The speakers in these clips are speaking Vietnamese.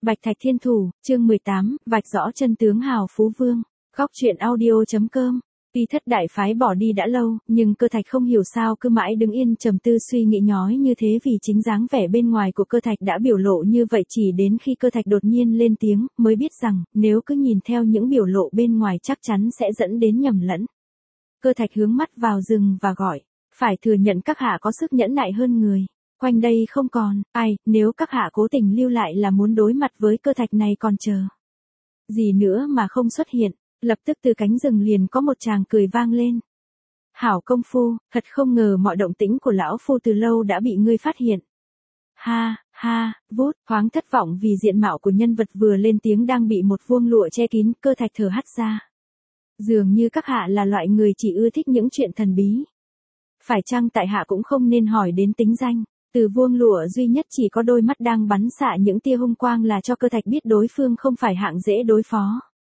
Bạch Thạch Thiên Thủ, chương 18, vạch rõ chân tướng Hào Phú Vương. Góc truyện audio.com. Tuy thất đại phái bỏ đi đã lâu, nhưng Cơ Thạch không hiểu sao cứ mãi đứng yên trầm tư suy nghĩ nhói như thế, vì chính dáng vẻ bên ngoài của Cơ Thạch đã biểu lộ như vậy. Chỉ đến khi Cơ Thạch đột nhiên lên tiếng, mới biết rằng, nếu cứ nhìn theo những biểu lộ bên ngoài chắc chắn sẽ dẫn đến nhầm lẫn. Cơ Thạch hướng mắt vào rừng và gọi, phải thừa nhận các hạ có sức nhẫn nại hơn người. Quanh đây không còn ai, nếu các hạ cố tình lưu lại là muốn đối mặt với Cơ Thạch này còn chờ gì nữa mà không xuất hiện. Lập tức từ cánh rừng liền có một tràng cười vang lên. Hảo công phu, thật không ngờ mọi động tĩnh của lão phu từ lâu đã bị ngươi phát hiện. Ha, ha, vút, thoáng thất vọng vì diện mạo của nhân vật vừa lên tiếng đang bị một vuông lụa che kín. Cơ Thạch thở hắt ra. Dường như các hạ là loại người chỉ ưa thích những chuyện thần bí. Phải chăng tại hạ cũng không nên hỏi đến tính danh. Từ vuông lụa duy nhất chỉ có đôi mắt đang bắn xạ những tia hung quang là cho Cơ Thạch biết đối phương không phải hạng dễ đối phó.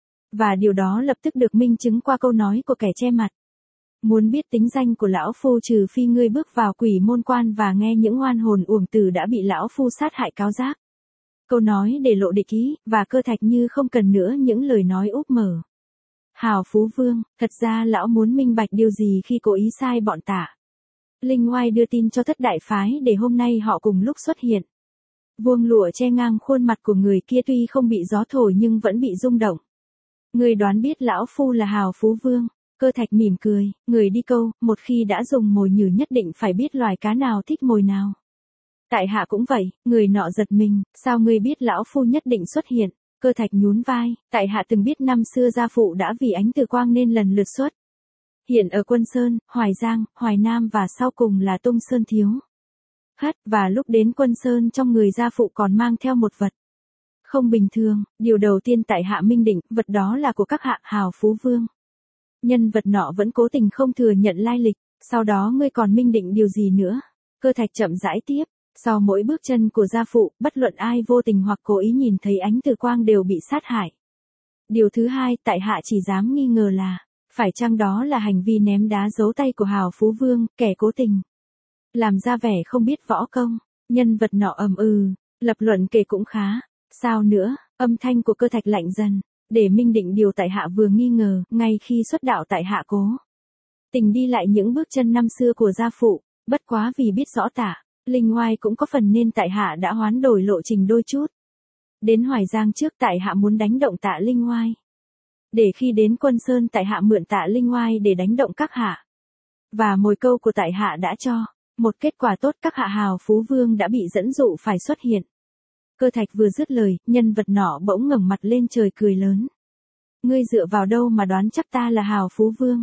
Và điều đó lập tức được minh chứng qua câu nói của kẻ che mặt. Muốn biết tính danh của lão phu trừ phi ngươi bước vào quỷ môn quan và nghe những oan hồn uổng tử đã bị lão phu sát hại cáo giác. Câu nói để lộ địch ý, và Cơ Thạch như không cần nữa những lời nói úp mở. Hào Phú Vương, thật ra lão muốn minh bạch điều gì khi cố ý sai bọn Tạ Linh Oai đưa tin cho thất đại phái để hôm nay họ cùng lúc xuất hiện. Vuông lụa che ngang khuôn mặt của người kia tuy không bị gió thổi nhưng vẫn bị rung động. Người đoán biết lão phu là Hào Phú Vương. Cơ Thạch mỉm cười, người đi câu, một khi đã dùng mồi nhử nhất định phải biết loài cá nào thích mồi nào. Tại hạ cũng vậy. Người nọ giật mình, sao ngươi biết lão phu nhất định xuất hiện? Cơ Thạch nhún vai, tại hạ từng biết năm xưa gia phụ đã vì ánh từ quang nên lần lượt xuất hiện ở Quân Sơn, Hoài Giang, Hoài Nam và sau cùng là Tung Sơn Thiếu Hất, và lúc đến Quân Sơn trong người gia phụ còn mang theo một vật không bình thường. Điều đầu tiên tại hạ minh định, vật đó là của các hạ Hào Phú Vương. Nhân vật nọ vẫn cố tình không thừa nhận lai lịch. Sau đó ngươi còn minh định điều gì nữa? Cơ Thạch chậm rãi tiếp. Sau mỗi bước chân của gia phụ, bất luận ai vô tình hoặc cố ý nhìn thấy ánh từ quang đều bị sát hại. Điều thứ hai, tại hạ chỉ dám nghi ngờ là, phải chăng đó là hành vi ném đá giấu tay của Hào Phú Vương, kẻ cố tình làm ra vẻ không biết võ công. Nhân vật nọ lập luận kể cũng khá. Sao nữa? Âm thanh của Cơ Thạch lạnh dần. Để minh định điều tại hạ vừa nghi ngờ, ngay khi xuất đạo tại hạ cố tình đi lại những bước chân năm xưa của gia phụ, bất quá vì biết rõ Tạ Linh Oai cũng có phần nên tại hạ đã hoán đổi lộ trình đôi chút. Đến Hoài Giang trước tại hạ muốn đánh động Tạ Linh Oai. Để khi đến Quân Sơn tại hạ mượn Tạ Linh Oai để đánh động các hạ. Và mồi câu của tại hạ đã cho một kết quả tốt, các hạ Hào Phú Vương đã bị dẫn dụ phải xuất hiện. Cơ Thạch vừa dứt lời, nhân vật nọ bỗng ngẩng mặt lên trời cười lớn. Ngươi dựa vào đâu mà đoán chắc ta là Hào Phú Vương?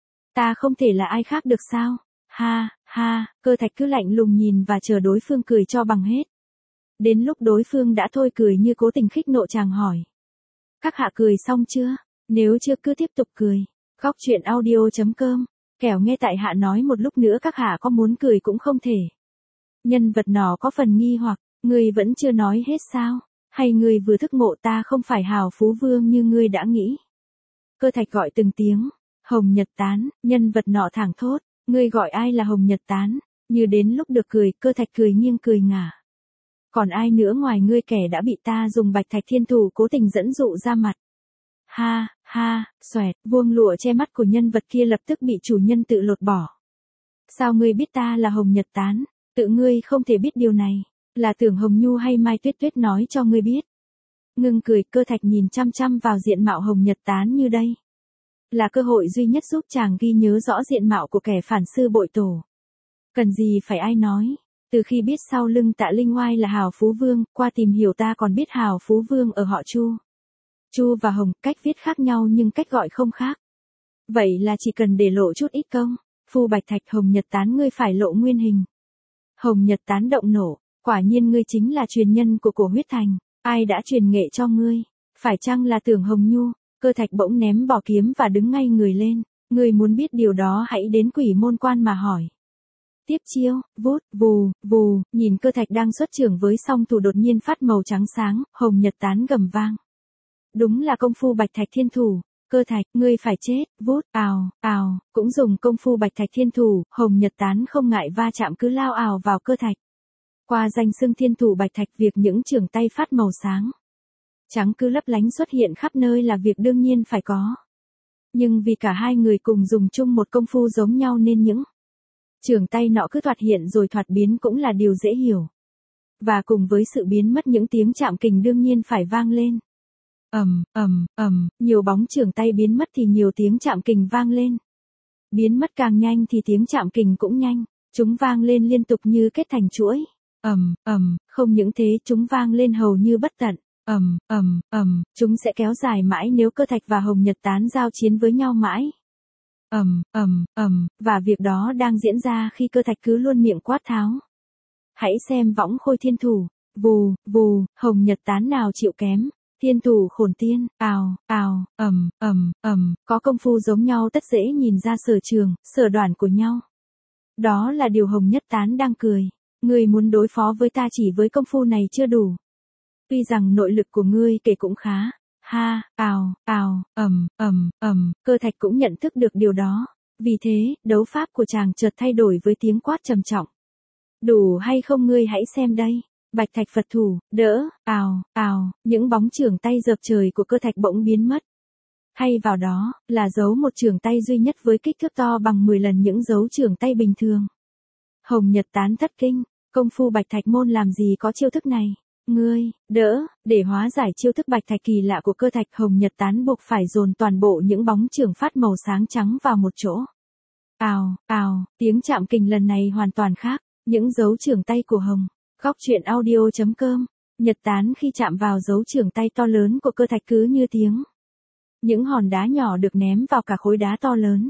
Ta không thể là ai khác được sao? Ha, ha, Cơ Thạch cứ lạnh lùng nhìn và chờ đối phương cười cho bằng hết. Đến lúc đối phương đã thôi cười như cố tình khích nộ chàng hỏi. Các hạ cười xong chưa? Nếu chưa cứ tiếp tục cười. Góc truyện audio.com. Kẻo nghe tại hạ nói một lúc nữa các hạ có muốn cười cũng không thể. Nhân vật nọ có phần nghi hoặc. Ngươi vẫn chưa nói hết sao? Hay ngươi vừa thức ngộ ta không phải Hào Phú Vương như ngươi đã nghĩ? Cơ Thạch gọi từng tiếng. Hồng Nhật Tán. Nhân vật nọ thẳng thốt. Ngươi gọi ai là Hồng Nhật Tán? Như đến lúc được cười, Cơ Thạch cười nghiêng cười ngả. Còn ai nữa ngoài ngươi, kẻ đã bị ta dùng Bạch Thạch Thiên Thủ cố tình dẫn dụ ra mặt? Ha, ha, xoẹt, vuông lụa che mắt của nhân vật kia lập tức bị chủ nhân tự lột bỏ. Sao ngươi biết ta là Hồng Nhật Tán? Tự ngươi không thể biết điều này. Là Tưởng Hồng Nhu hay Mai Tuyết Tuyết nói cho ngươi biết? Ngưng cười, Cơ Thạch nhìn chăm chăm vào diện mạo Hồng Nhật Tán như đây. Là cơ hội duy nhất giúp chàng ghi nhớ rõ diện mạo của kẻ phản sư bội tổ. Cần gì phải ai nói. Từ khi biết sau lưng Tạ Linh Oai là Hào Phú Vương, qua tìm hiểu ta còn biết Hào Phú Vương ở họ Chu. Chu và Hồng, cách viết khác nhau nhưng cách gọi không khác. Vậy là chỉ cần để lộ chút ít công phu Bạch Thạch Hồng Nhật Tán ngươi phải lộ nguyên hình. Hồng Nhật Tán động nổ. Quả nhiên ngươi chính là truyền nhân của Cổ Huyết Thành. Ai đã truyền nghệ cho ngươi? Phải chăng là Tưởng Hồng Nhu? Cơ Thạch bỗng ném bỏ kiếm và đứng ngay người lên. Ngươi muốn biết điều đó hãy đến Quỷ Môn Quan mà hỏi. Tiếp chiêu, vút, vù, vù, nhìn Cơ Thạch đang xuất trưởng với song thủ đột nhiên phát màu trắng sáng, Hồng Nhật Tán gầm vang. Đúng là công phu Bạch Thạch Thiên Thủ. Cơ Thạch, ngươi phải chết, vút, ào, ào, cũng dùng công phu Bạch Thạch Thiên Thủ, Hồng Nhật Tán không ngại va chạm cứ lao ào vào Cơ Thạch. Qua danh xưng Thiên Thủ Bạch Thạch, việc những trường tay phát màu sáng trắng cứ lấp lánh xuất hiện khắp nơi là việc đương nhiên phải có. Nhưng vì cả hai người cùng dùng chung một công phu giống nhau nên những trường tay nọ cứ thoạt hiện rồi thoạt biến cũng là điều dễ hiểu. Và cùng với sự biến mất những tiếng chạm kình đương nhiên phải vang lên. Nhiều bóng trường tay biến mất thì nhiều tiếng chạm kình vang lên. Biến mất càng nhanh thì tiếng chạm kình cũng nhanh. Chúng vang lên liên tục như kết thành chuỗi. Không những thế chúng vang lên hầu như bất tận. Chúng sẽ kéo dài mãi nếu cơ thạch và hồng nhật tán giao chiến với nhau mãi. Và việc đó đang diễn ra khi cơ thạch cứ luôn miệng quát tháo. Hãy xem võng khôi thiên thủ, vù, vù, hồng nhật tán nào chịu kém, thiên thủ khổn tiên, ào, ào, có công phu giống nhau tất dễ nhìn ra sở trường, sở đoản của nhau. Đó là điều hồng nhật tán đang cười, ngươi muốn đối phó với ta chỉ với công phu này chưa đủ. Tuy rằng nội lực của ngươi kể cũng khá, ha, ào, cơ thạch cũng nhận thức được điều đó. Vì thế, đấu pháp của chàng chợt thay đổi với tiếng quát trầm trọng. Đủ hay không ngươi hãy xem đây. Bạch thạch Phật thủ, đỡ, những bóng chưởng tay dợp trời của cơ thạch bỗng biến mất. Thay vào đó, là dấu một chưởng tay duy nhất với kích thước to bằng 10 lần những dấu chưởng tay bình thường. Hồng nhật tán thất kinh, công phu bạch thạch môn làm gì có chiêu thức này. Ngươi, đỡ, để hóa giải chiêu thức bạch thạch kỳ lạ của cơ thạch hồng nhật tán buộc phải dồn toàn bộ những bóng chưởng phát màu sáng trắng vào một chỗ. Tiếng chạm kình lần này hoàn toàn khác, những dấu chưởng tay của hồng. Góc truyện audio.com, nhật tán khi chạm vào dấu chưởng tay to lớn của cơ thạch cứ như tiếng. Những hòn đá nhỏ được ném vào cả khối đá to lớn.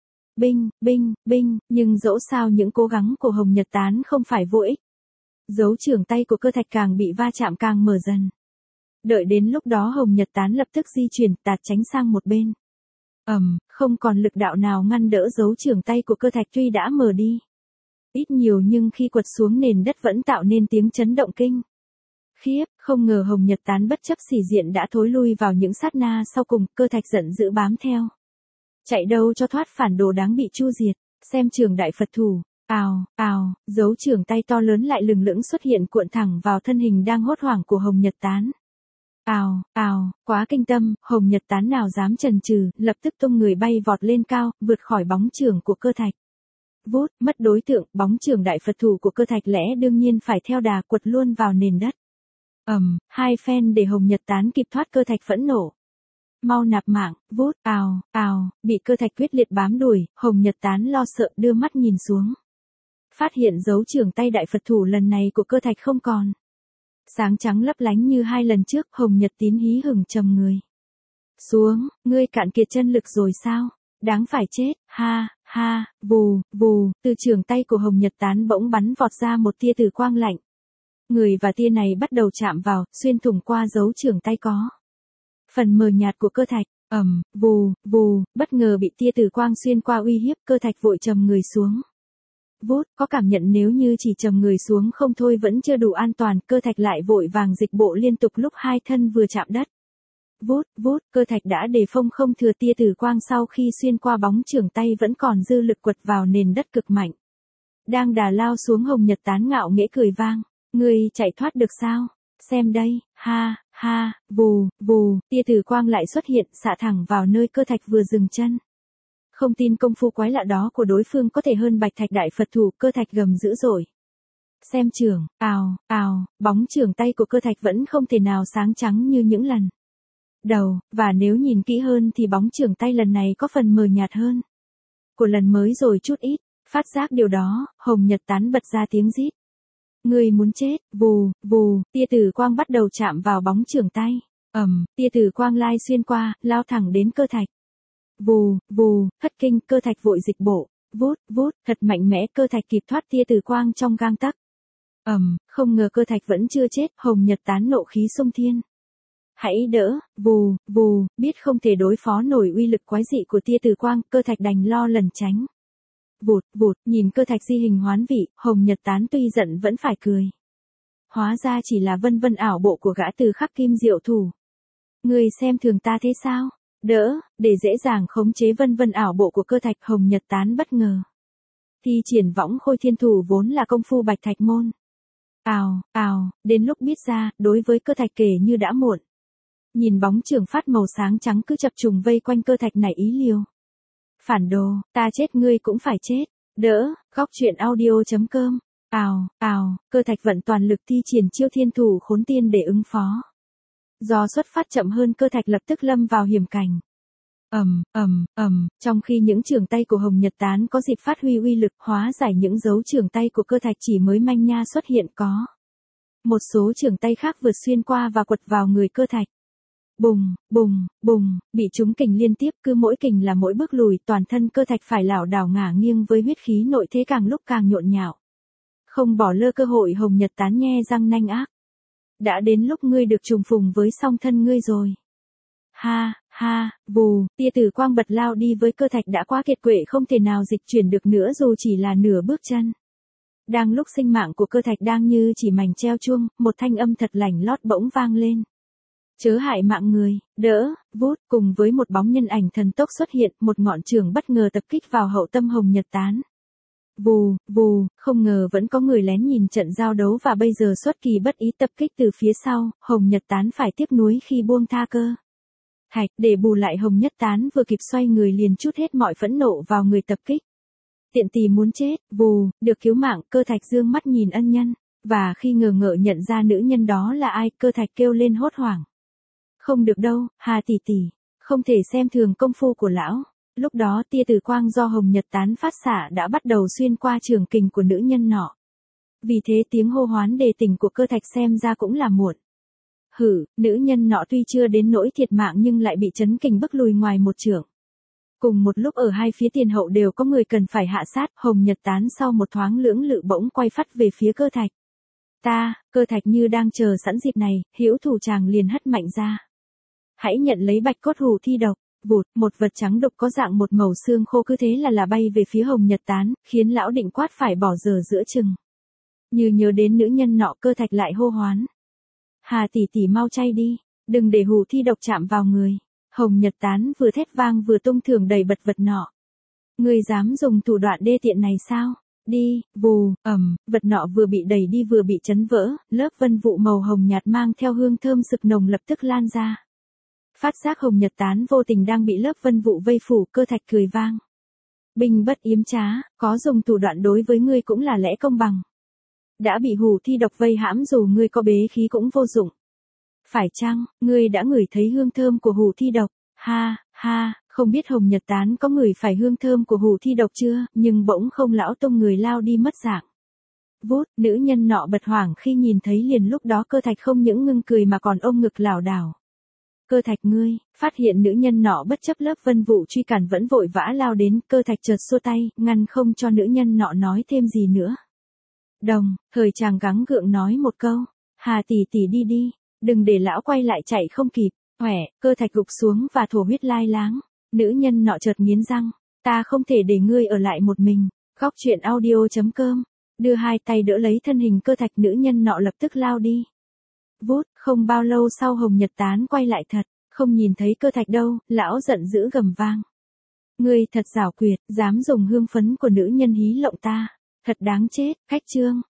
Binh, nhưng dẫu sao những cố gắng của hồng nhật tán không phải vô ích. Dấu chưởng tay của cơ thạch càng bị va chạm càng mở dần. Đợi đến lúc đó hồng nhật tán lập tức di chuyển tạt tránh sang một bên. Không còn lực đạo nào ngăn đỡ dấu chưởng tay của cơ thạch tuy đã mở đi. Ít nhiều nhưng khi quật xuống nền đất vẫn tạo nên tiếng chấn động kinh. Khiếp, không ngờ hồng nhật tán bất chấp sĩ diện đã thối lui vào những sát na sau cùng, cơ thạch giận dữ bám theo. Chạy đâu cho thoát phản đồ đáng bị chu diệt, xem trường đại Phật thủ. Dấu chưởng tay to lớn lại lừng lững xuất hiện cuộn thẳng vào thân hình đang hốt hoảng của hồng nhật tán. Quá kinh tâm, hồng nhật tán nào dám chần chừ, lập tức tung người bay vọt lên cao, vượt khỏi bóng chưởng của cơ thạch. Vút, mất đối tượng, bóng chưởng đại Phật thủ của cơ thạch lẽ đương nhiên phải theo đà quật luôn vào nền đất. Hai phen để hồng nhật tán kịp thoát, cơ thạch phẫn nộ. Mau nạp mạng, vút, bị cơ thạch quyết liệt bám đuổi, hồng nhật tán lo sợ đưa mắt nhìn xuống. Phát hiện dấu chưởng tay đại Phật thủ lần này của cơ thạch không còn. Sáng trắng lấp lánh như hai lần trước, hồng nhật tín hí hửng trầm người. Xuống, ngươi cạn kiệt chân lực rồi sao? Đáng phải chết, ha, vù, từ chưởng tay của hồng nhật tán bỗng bắn vọt ra một tia tử quang lạnh. Người và tia này bắt đầu chạm vào, xuyên thủng qua dấu chưởng tay có. Phần mờ nhạt của cơ thạch, vù, bất ngờ bị tia tử quang xuyên qua uy hiếp, cơ thạch vội trầm người xuống. Vút, có cảm nhận nếu như chỉ trầm người xuống không thôi vẫn chưa đủ an toàn, cơ thạch lại vội vàng dịch bộ liên tục lúc hai thân vừa chạm đất. Vút, cơ thạch đã đề phong không thừa tia tử quang sau khi xuyên qua bóng chưởng tay vẫn còn dư lực quật vào nền đất cực mạnh. Đang đà lao xuống hồng nhật tán ngạo nghễ cười vang. Ngươi chạy thoát được sao? Xem đây, ha, vù, tia tử quang lại xuất hiện xạ thẳng vào nơi cơ thạch vừa dừng chân. Không tin công phu quái lạ đó của đối phương có thể hơn bạch thạch đại Phật thủ, cơ thạch gầm dữ dội. Xem chưởng, bóng chưởng tay của cơ thạch vẫn không thể nào sáng trắng như những lần đầu, và nếu nhìn kỹ hơn thì bóng chưởng tay lần này có phần mờ nhạt hơn của lần mới rồi chút ít. Phát giác điều đó, hồng nhật tán bật ra tiếng rít. Ngươi muốn chết, vù, tia tử quang bắt đầu chạm vào bóng chưởng tay. Tia tử quang lai xuyên qua, lao thẳng đến cơ thạch. Vù, thất kinh, cơ thạch vội dịch bộ. Vút, thật mạnh mẽ, cơ thạch kịp thoát tia tử quang trong gang tấc. Không ngờ cơ thạch vẫn chưa chết, hồng nhật tán nộ khí xông thiên. Hãy đỡ, vù, biết không thể đối phó nổi uy lực quái dị của tia tử quang, cơ thạch đành lo lần tránh. Vụt, nhìn cơ thạch di hình hoán vị, hồng nhật tán tuy giận vẫn phải cười. Hóa ra chỉ là vân vân ảo bộ của gã từ khắc kim diệu thủ. Ngươi xem thường ta thế sao? Đỡ, để dễ dàng khống chế vân vân ảo bộ của cơ thạch, hồng nhật tán bất ngờ. Thi triển võng khôi thiên thủ vốn là công phu bạch thạch môn. Đến lúc biết ra, đối với cơ thạch kể như đã muộn. Nhìn bóng trường phát màu sáng trắng cứ chập trùng vây quanh cơ thạch nảy ý liều. Phản đồ, ta chết ngươi cũng phải chết. Đỡ, góc chuyện audio.com. Ào, cơ thạch vận toàn lực thi triển chiêu thiên thủ khốn tiên để ứng phó. Do xuất phát chậm hơn cơ thạch lập tức lâm vào hiểm cảnh. Trong khi những trường tay của Hồng Nhật Tán có dịp phát huy uy lực hóa giải những dấu trường tay của cơ thạch chỉ mới manh nha xuất hiện có. Một số trường tay khác vượt xuyên qua và quật vào người cơ thạch. Bùng, bị trúng kình liên tiếp cứ mỗi kình là mỗi bước lùi toàn thân cơ thạch phải lảo đảo ngả nghiêng với huyết khí nội thế càng lúc càng nhộn nhạo. Không bỏ lơ cơ hội Hồng Nhật Tán nhe răng nanh ác. Đã đến lúc ngươi được trùng phùng với song thân ngươi rồi. Ha, vù, tia tử quang bật lao đi với cơ thạch đã quá kiệt quệ không thể nào dịch chuyển được nữa dù chỉ là nửa bước chân. Đang lúc sinh mạng của cơ thạch đang như chỉ mảnh treo chuông, một thanh âm thật lành lót bỗng vang lên. Chớ hại mạng người, đỡ, vút, cùng với một bóng nhân ảnh thần tốc xuất hiện, một ngọn trường bất ngờ tập kích vào hậu tâm Hồng Nhật Tán. Vù, không ngờ vẫn có người lén nhìn trận giao đấu và bây giờ xuất kỳ bất ý tập kích từ phía sau, Hồng Nhật Tán phải tiếc nuối khi buông tha cơ. Thạch, để bù lại Hồng Nhất Tán vừa kịp xoay người liền trút hết mọi phẫn nộ vào người tập kích. Tiện tì muốn chết, được cứu mạng, cơ thạch dương mắt nhìn ân nhân, và khi ngờ ngợ nhận ra nữ nhân đó là ai, cơ thạch kêu lên hốt hoảng. Không được đâu, Hà tỷ tỷ, không thể xem thường công phu của lão. Lúc đó tia tử quang do Hồng Nhật Tán phát xạ đã bắt đầu xuyên qua trường kình của nữ nhân nọ. Vì thế tiếng hô hoán đề tình của cơ thạch xem ra cũng là muộn. Nữ nhân nọ tuy chưa đến nỗi thiệt mạng nhưng lại bị chấn kình bức lùi ngoài một trượng. Cùng một lúc ở hai phía tiền hậu đều có người cần phải hạ sát, Hồng Nhật Tán sau một thoáng lưỡng lự bỗng quay phắt về phía cơ thạch. Cơ thạch như đang chờ sẵn dịp này, hữu thủ chàng liền hất mạnh ra. Hãy nhận lấy bạch cốt hủ thi độc, vụt, một vật trắng đục có dạng một màu xương khô cứ thế là bay về phía Hồng Nhật Tán, khiến lão định quát phải bỏ dở giữa chừng. Như nhớ đến nữ nhân nọ cơ thạch lại hô hoán. Hà tỷ tỷ mau chay đi, đừng để hủ thi độc chạm vào người. Hồng Nhật Tán vừa thét vang vừa tung thường đầy bật vật nọ. Ngươi dám dùng thủ đoạn đê tiện này sao? Đi, vật nọ vừa bị đẩy đi vừa bị chấn vỡ, lớp vân vụ màu hồng nhạt mang theo hương thơm sực nồng lập tức lan ra. Phát giác Hồng Nhật Tán vô tình đang bị lớp vân vụ vây phủ, cơ thạch cười vang. Binh bất yếm trá, có dùng thủ đoạn đối với ngươi cũng là lẽ công bằng. Đã bị hủ thi độc vây hãm dù ngươi có bế khí cũng vô dụng. Phải chăng, ngươi đã ngửi thấy hương thơm của hủ thi độc? Ha, không biết Hồng Nhật Tán có ngửi phải hương thơm của hủ thi độc chưa, nhưng bỗng không lão tung người lao đi mất dạng. Vút, nữ nhân nọ bật hoảng khi nhìn thấy liền lúc đó cơ thạch không những ngưng cười mà còn ôm ngực lảo đảo. Cơ thạch ngươi, phát hiện nữ nhân nọ bất chấp lớp vân vụ truy cản vẫn vội vã lao đến, cơ thạch chợt xua tay, ngăn không cho nữ nhân nọ nói thêm gì nữa. Thời chàng gắng gượng nói một câu, Hà tỷ tỷ đi, đừng để lão quay lại chạy không kịp. Cơ thạch gục xuống và thổ huyết lai láng. Nữ nhân nọ chợt nghiến răng, ta không thể để ngươi ở lại một mình. Góc chuyện audio.com, đưa hai tay đỡ lấy thân hình cơ thạch, nữ nhân nọ lập tức lao đi. Vút, không bao lâu sau Hồng Nhật Tán quay lại thật, không nhìn thấy cơ thạch đâu, lão giận dữ gầm vang. Ngươi thật giảo quyệt, dám dùng hương phấn của nữ nhân hí lộng ta, thật đáng chết, khách trương.